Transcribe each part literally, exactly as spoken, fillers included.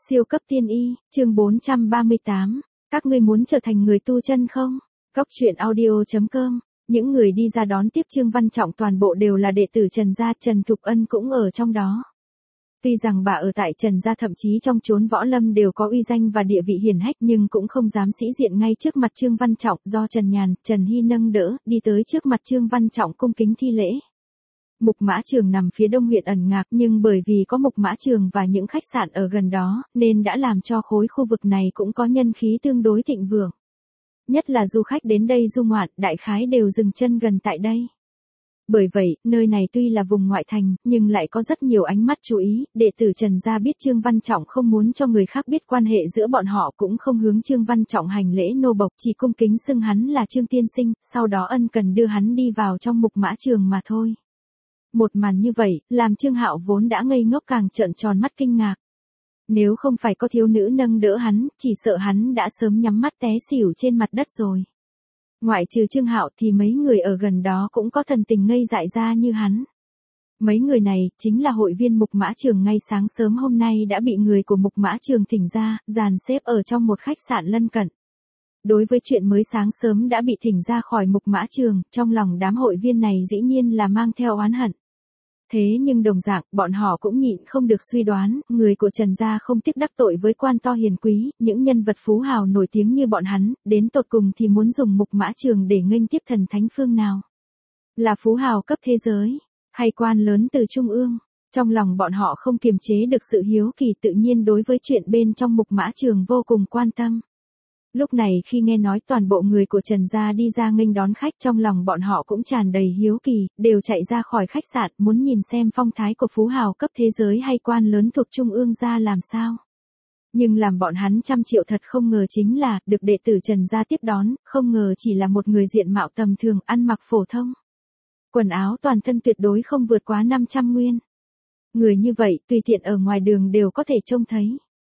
Siêu cấp tiên y, chương bốn trăm ba mươi tám. Các ngươi muốn trở thành người tu chân không? Cóc truyện audio chấm com. Những người đi ra đón tiếp Trương Văn Trọng toàn bộ đều là đệ tử Trần gia, Trần Thục Ân cũng ở trong đó. Tuy rằng bà ở tại Trần gia thậm chí trong chốn võ lâm đều có uy danh và địa vị hiển hách nhưng cũng không dám sĩ diện ngay trước mặt Trương Văn Trọng, do Trần Nhàn, Trần Hy nâng đỡ, đi tới trước mặt Trương Văn Trọng cung kính thi lễ. Mục Mã Trường nằm phía đông huyện Ẩn Ngạc nhưng bởi vì có Mục Mã Trường và những khách sạn ở gần đó, nên đã làm cho khối khu vực này cũng có nhân khí tương đối thịnh vượng. Nhất là du khách đến đây du ngoạn, đại khái đều dừng chân gần tại đây. Bởi vậy, nơi này tuy là vùng ngoại thành, nhưng lại có rất nhiều ánh mắt chú ý, đệ tử Trần gia biết Trương Văn Trọng không muốn cho người khác biết quan hệ giữa bọn họ cũng không hướng Trương Văn Trọng hành lễ nô bộc, chỉ cung kính xưng hắn là Trương Tiên Sinh, sau đó ân cần đưa hắn đi vào trong Mục Mã Trường mà thôi. Một màn như vậy, làm Trương Hạo vốn đã ngây ngốc càng trợn tròn mắt kinh ngạc. Nếu không phải có thiếu nữ nâng đỡ hắn, chỉ sợ hắn đã sớm nhắm mắt té xỉu trên mặt đất rồi. Ngoại trừ Trương Hạo thì mấy người ở gần đó cũng có thần tình ngây dại ra như hắn. Mấy người này, chính là hội viên Mục Mã Trường ngay sáng sớm hôm nay đã bị người của Mục Mã Trường thỉnh ra, dàn xếp ở trong một khách sạn lân cận. Đối với chuyện mới sáng sớm đã bị thỉnh ra khỏi Mục Mã Trường, trong lòng đám hội viên này dĩ nhiên là mang theo oán hận. Thế nhưng đồng dạng, bọn họ cũng nhịn không được suy đoán, người của Trần gia không tiếc đắc tội với quan to hiền quý, những nhân vật phú hào nổi tiếng như bọn hắn, đến tột cùng thì muốn dùng Mục Mã Trường để nghênh tiếp thần thánh phương nào? Là phú hào cấp thế giới, hay quan lớn từ trung ương? Trong lòng bọn họ không kiềm chế được sự hiếu kỳ, tự nhiên đối với chuyện bên trong Mục Mã Trường vô cùng quan tâm. Lúc này khi nghe nói toàn bộ người của Trần gia đi ra nghênh đón khách, trong lòng bọn họ cũng tràn đầy hiếu kỳ, đều chạy ra khỏi khách sạn muốn nhìn xem phong thái của phú hào cấp thế giới hay quan lớn thuộc trung ương gia làm sao. Nhưng làm bọn hắn trăm triệu thật không ngờ chính là, được đệ tử Trần gia tiếp đón, không ngờ chỉ là một người diện mạo tầm thường, ăn mặc phổ thông. Quần áo toàn thân tuyệt đối không vượt quá năm trăm nguyên. Người như vậy, tùy tiện ở ngoài đường đều có thể trông thấy.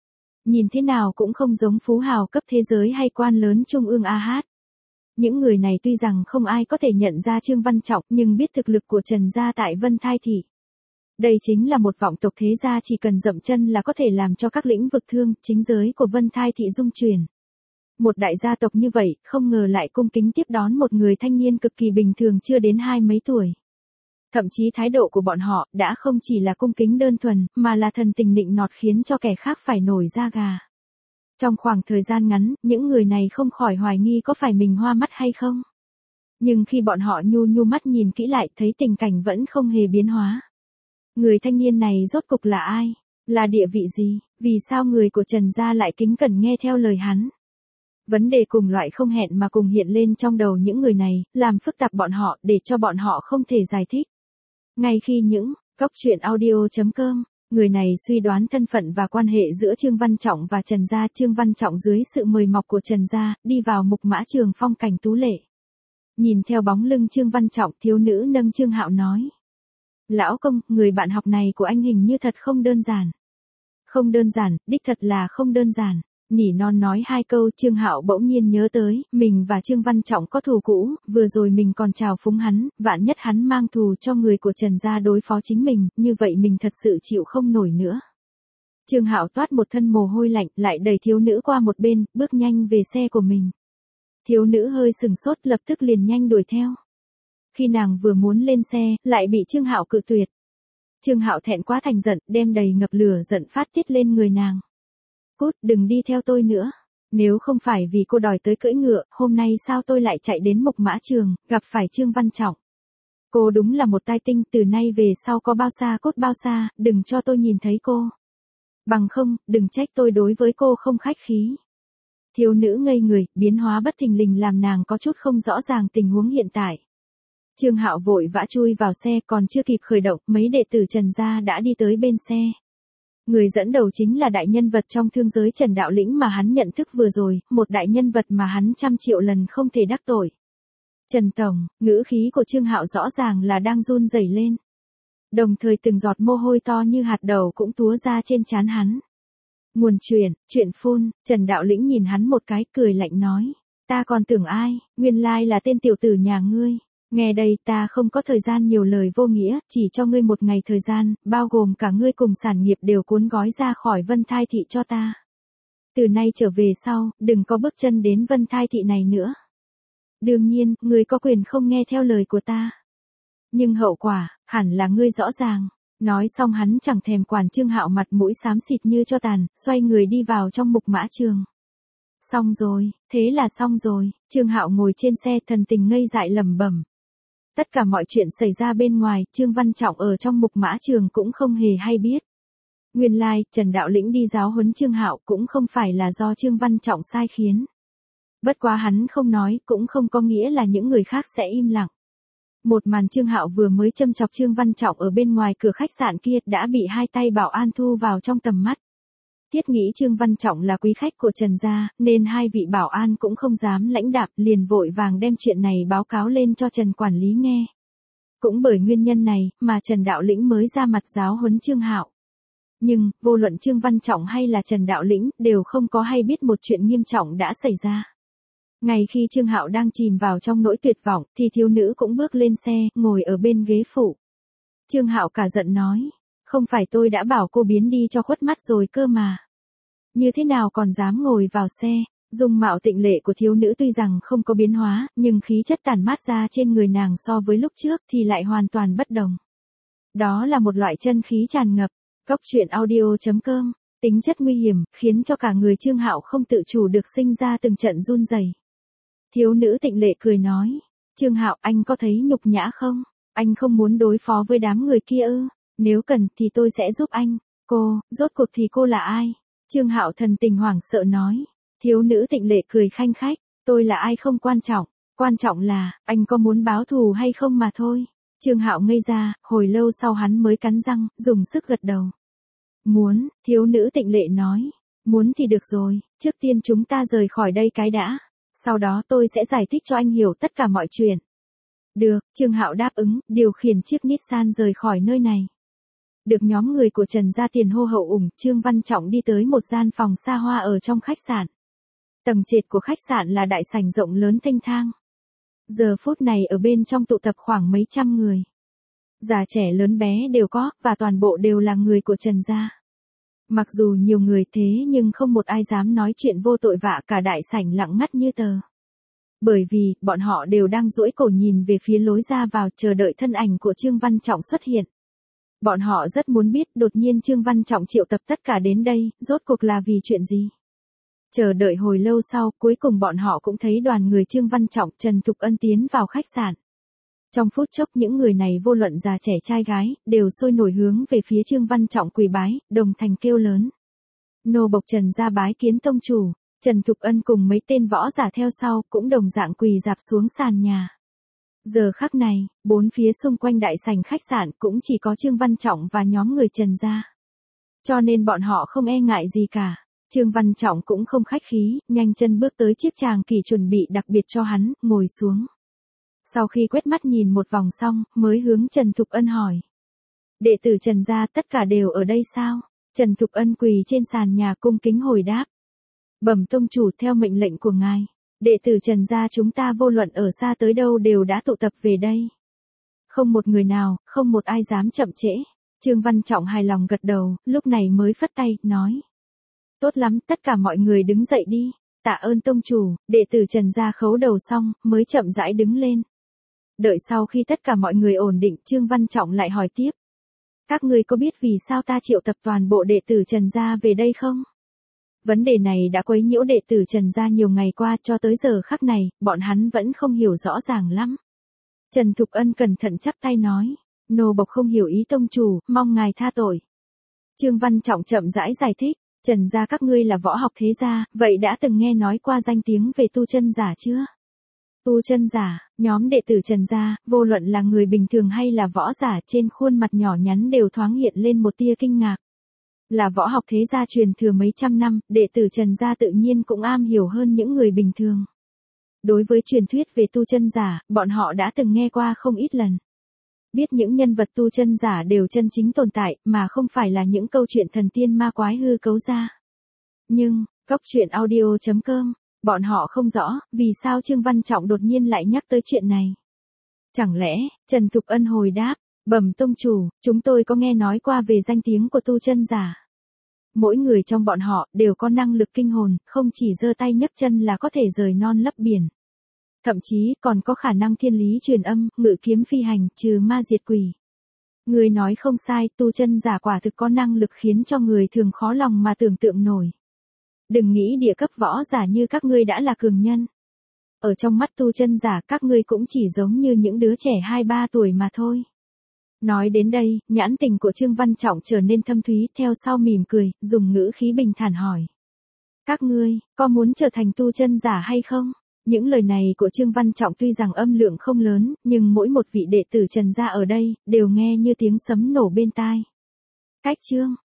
Nhìn thế nào cũng không giống phú hào cấp thế giới hay quan lớn trung ương a hát. Những người này tuy rằng không ai có thể nhận ra Trương Văn Trọng nhưng biết thực lực của Trần gia tại Vân Thai Thị. Đây chính là một vọng tộc thế gia chỉ cần dậm chân là có thể làm cho các lĩnh vực thương, chính giới của Vân Thai Thị rung chuyển. Một đại gia tộc như vậy, không ngờ lại cung kính tiếp đón một người thanh niên cực kỳ bình thường chưa đến hai mấy tuổi. Thậm chí thái độ của bọn họ đã không chỉ là cung kính đơn thuần, mà là thần tình nịnh nọt khiến cho kẻ khác phải nổi da gà. Trong khoảng thời gian ngắn, những người này không khỏi hoài nghi có phải mình hoa mắt hay không. Nhưng khi bọn họ nhu nhu mắt nhìn kỹ lại thấy tình cảnh vẫn không hề biến hóa. Người thanh niên này rốt cục là ai? Là địa vị gì? Vì sao người của Trần gia lại kính cẩn nghe theo lời hắn? Vấn đề cùng loại không hẹn mà cùng hiện lên trong đầu những người này, làm phức tạp bọn họ để cho bọn họ không thể giải thích. Ngay khi những cóc truyện audio chấm com, người này suy đoán thân phận và quan hệ giữa Trương Văn Trọng và Trần gia, Trương Văn Trọng dưới sự mời mọc của Trần gia, đi vào Mục Mã Trường phong cảnh tú lệ. Nhìn theo bóng lưng Trương Văn Trọng, thiếu nữ nâng Trương Hạo nói: "Lão công, người bạn học này của anh hình như thật không đơn giản." "Không đơn giản, đích thật là không đơn giản." Nỉ non nói hai câu, Trương Hạo bỗng nhiên nhớ tới, mình và Trương Văn Trọng có thù cũ, vừa rồi mình còn chào phúng hắn, vạn nhất hắn mang thù cho người của Trần gia đối phó chính mình, như vậy mình thật sự chịu không nổi nữa. Trương Hạo toát một thân mồ hôi lạnh, lại đẩy thiếu nữ qua một bên, bước nhanh về xe của mình. Thiếu nữ hơi sừng sốt, lập tức liền nhanh đuổi theo. Khi nàng vừa muốn lên xe, lại bị Trương Hạo cự tuyệt. Trương Hạo thẹn quá thành giận, đem đầy ngập lửa giận phát tiết lên người nàng. "Cút, đừng đi theo tôi nữa. Nếu không phải vì cô đòi tới cưỡi ngựa, hôm nay sao tôi lại chạy đến Mục Mã Trường, gặp phải Trương Văn Trọng. Cô đúng là một tai tinh, từ nay về sau có bao xa cốt bao xa, đừng cho tôi nhìn thấy cô. Bằng không, đừng trách tôi đối với cô không khách khí." Thiếu nữ ngây người, biến hóa bất thình lình làm nàng có chút không rõ ràng tình huống hiện tại. Trương Hạo vội vã chui vào xe, còn chưa kịp khởi động, mấy đệ tử Trần gia đã đi tới bên xe. Người dẫn đầu chính là đại nhân vật trong thương giới Trần Đạo Lĩnh mà hắn nhận thức vừa rồi, một đại nhân vật mà hắn trăm triệu lần không thể đắc tội. "Trần Tổng", ngữ khí của Trương Hạo rõ ràng là đang run rẩy lên. Đồng thời từng giọt mồ hôi to như hạt đậu cũng túa ra trên trán hắn. "Nguồn truyền, chuyện phun." Trần Đạo Lĩnh nhìn hắn một cái, cười lạnh nói: "Ta còn tưởng ai, nguyên lai là tên tiểu tử nhà ngươi." Nghe đây, ta không có thời gian nhiều lời vô nghĩa, chỉ cho ngươi một ngày thời gian, bao gồm cả ngươi cùng sản nghiệp đều cuốn gói ra khỏi Vân Thai Thị cho ta. Từ nay trở về sau, đừng có bước chân đến Vân Thai Thị này nữa. Đương nhiên, ngươi có quyền không nghe theo lời của ta. Nhưng hậu quả, hẳn là ngươi rõ ràng. Nói xong hắn chẳng thèm quản Trương Hạo mặt mũi xám xịt như cho tàn, xoay người đi vào trong Mục Mã Trường. Xong rồi, thế là xong rồi, Trương Hạo ngồi trên xe thần tình ngây dại lẩm bẩm. Tất cả mọi chuyện xảy ra bên ngoài, Trương Văn Trọng ở trong Mục Mã Trường cũng không hề hay biết. Nguyên lai, Trần Đạo Lĩnh đi giáo huấn Trương Hạo cũng không phải là do Trương Văn Trọng sai khiến. Bất quá hắn không nói, cũng không có nghĩa là những người khác sẽ im lặng. Một màn Trương Hạo vừa mới châm chọc Trương Văn Trọng ở bên ngoài cửa khách sạn kia đã bị hai tay bảo an thu vào trong tầm mắt. Thiết nghĩ Trương Văn Trọng là quý khách của Trần gia, nên hai vị bảo an cũng không dám lãnh đạm, liền vội vàng đem chuyện này báo cáo lên cho Trần quản lý nghe. Cũng bởi nguyên nhân này mà Trần Đạo Lĩnh mới ra mặt giáo huấn Trương Hạo. Nhưng, vô luận Trương Văn Trọng hay là Trần Đạo Lĩnh đều không có hay biết một chuyện nghiêm trọng đã xảy ra. Ngay khi Trương Hạo đang chìm vào trong nỗi tuyệt vọng, thì thiếu nữ cũng bước lên xe, ngồi ở bên ghế phụ. Trương Hạo cả giận nói, không phải tôi đã bảo cô biến đi cho khuất mắt rồi cơ mà. Như thế nào còn dám ngồi vào xe? Dung mạo tịnh lệ của thiếu nữ tuy rằng không có biến hóa, nhưng khí chất tản mát ra trên người nàng so với lúc trước thì lại hoàn toàn bất đồng. Đó là một loại chân khí tràn ngập. Góc truyện audio chấm com, tính chất nguy hiểm, khiến cho cả người Trương Hạo không tự chủ được sinh ra từng trận run rẩy. Thiếu nữ tịnh lệ cười nói, Trương Hạo, anh có thấy nhục nhã không? Anh không muốn đối phó với đám người kia ư? Nếu cần thì tôi sẽ giúp anh. Cô, rốt cuộc thì cô là ai? Trương Hạo thần tình hoảng sợ nói. Thiếu nữ tịnh lệ cười khanh khách, tôi là ai không quan trọng, quan trọng là, anh có muốn báo thù hay không mà thôi. Trương Hạo ngây ra, hồi lâu sau hắn mới cắn răng, dùng sức gật đầu. Muốn, thiếu nữ tịnh lệ nói. Muốn thì được rồi, trước tiên chúng ta rời khỏi đây cái đã. Sau đó tôi sẽ giải thích cho anh hiểu tất cả mọi chuyện. Được, Trương Hạo đáp ứng, điều khiển chiếc Nissan rời khỏi nơi này. Được nhóm người của Trần gia tiền hô hậu ủng, Trương Văn Trọng đi tới một gian phòng xa hoa ở trong khách sạn. Tầng trệt của khách sạn là đại sảnh rộng lớn thênh thang. Giờ phút này ở bên trong tụ tập khoảng mấy trăm người. Già trẻ lớn bé đều có, và toàn bộ đều là người của Trần gia. Mặc dù nhiều người thế nhưng không một ai dám nói chuyện vô tội vạ, cả đại sảnh lặng ngắt như tờ. Bởi vì, bọn họ đều đang duỗi cổ nhìn về phía lối ra vào chờ đợi thân ảnh của Trương Văn Trọng xuất hiện. Bọn họ rất muốn biết đột nhiên Trương Văn Trọng triệu tập tất cả đến đây, rốt cuộc là vì chuyện gì. Chờ đợi hồi lâu sau, cuối cùng bọn họ cũng thấy đoàn người Trương Văn Trọng, Trần Thục Ân tiến vào khách sạn. Trong phút chốc những người này vô luận già trẻ trai gái, đều sôi nổi hướng về phía Trương Văn Trọng quỳ bái, đồng thành kêu lớn. Nô bộc Trần gia bái kiến tông chủ, Trần Thục Ân cùng mấy tên võ giả theo sau, cũng đồng dạng quỳ dạp xuống sàn nhà. Giờ khắc này, bốn phía xung quanh đại sảnh khách sạn cũng chỉ có Trương Văn Trọng và nhóm người Trần gia. Cho nên bọn họ không e ngại gì cả. Trương Văn Trọng cũng không khách khí, nhanh chân bước tới chiếc tràng kỳ chuẩn bị đặc biệt cho hắn, ngồi xuống. Sau khi quét mắt nhìn một vòng xong, mới hướng Trần Thục Ân hỏi. Đệ tử Trần gia tất cả đều ở đây sao? Trần Thục Ân quỳ trên sàn nhà cung kính hồi đáp. Bẩm tông chủ, theo mệnh lệnh của ngài, đệ tử Trần gia chúng ta vô luận ở xa tới đâu đều đã tụ tập về đây. Không một người nào, không một ai dám chậm trễ. Trương Văn Trọng hài lòng gật đầu, lúc này mới phất tay, nói. Tốt lắm, tất cả mọi người đứng dậy đi. Tạ ơn tông chủ, đệ tử Trần gia khấu đầu xong, mới chậm rãi đứng lên. Đợi sau khi tất cả mọi người ổn định, Trương Văn Trọng lại hỏi tiếp. Các ngươi có biết vì sao ta triệu tập toàn bộ đệ tử Trần gia về đây không? Vấn đề này đã quấy nhiễu đệ tử Trần gia nhiều ngày qua, cho tới giờ khắc này, bọn hắn vẫn không hiểu rõ ràng lắm. Trần Thục Ân cẩn thận chắp tay nói. Nô bộc không hiểu ý tông chủ, mong ngài tha tội. Trương Văn Trọng chậm rãi giải thích. Trần gia các ngươi là võ học thế gia, vậy đã từng nghe nói qua danh tiếng về tu chân giả chưa? Tu chân giả, nhóm đệ tử Trần gia, vô luận là người bình thường hay là võ giả, trên khuôn mặt nhỏ nhắn đều thoáng hiện lên một tia kinh ngạc. Là võ học thế gia truyền thừa mấy trăm năm, đệ tử Trần gia tự nhiên cũng am hiểu hơn những người bình thường. Đối với truyền thuyết về tu chân giả, bọn họ đã từng nghe qua không ít lần. Biết những nhân vật tu chân giả đều chân chính tồn tại, mà không phải là những câu chuyện thần tiên ma quái hư cấu ra. Nhưng, góc truyện audio chấm com, bọn họ không rõ, vì sao Trương Văn Trọng đột nhiên lại nhắc tới chuyện này. Chẳng lẽ, Trần Thục Ân hồi đáp, bẩm tông chủ, chúng tôi có nghe nói qua về danh tiếng của tu chân giả. Mỗi người trong bọn họ đều có năng lực kinh hồn, không chỉ giơ tay nhấc chân là có thể rời non lấp biển. Thậm chí còn có khả năng thiên lý truyền âm, ngự kiếm phi hành, trừ ma diệt quỷ. Người nói không sai, tu chân giả quả thực có năng lực khiến cho người thường khó lòng mà tưởng tượng nổi. Đừng nghĩ địa cấp võ giả như các ngươi đã là cường nhân. Ở trong mắt tu chân giả các ngươi cũng chỉ giống như những đứa trẻ hai ba tuổi mà thôi. Nói đến đây, nhãn tình của Trương Văn Trọng trở nên thâm thúy, theo sau mỉm cười, dùng ngữ khí bình thản hỏi. Các ngươi, có muốn trở thành tu chân giả hay không? Những lời này của Trương Văn Trọng tuy rằng âm lượng không lớn, nhưng mỗi một vị đệ tử Trần gia ở đây, đều nghe như tiếng sấm nổ bên tai. Cách chương,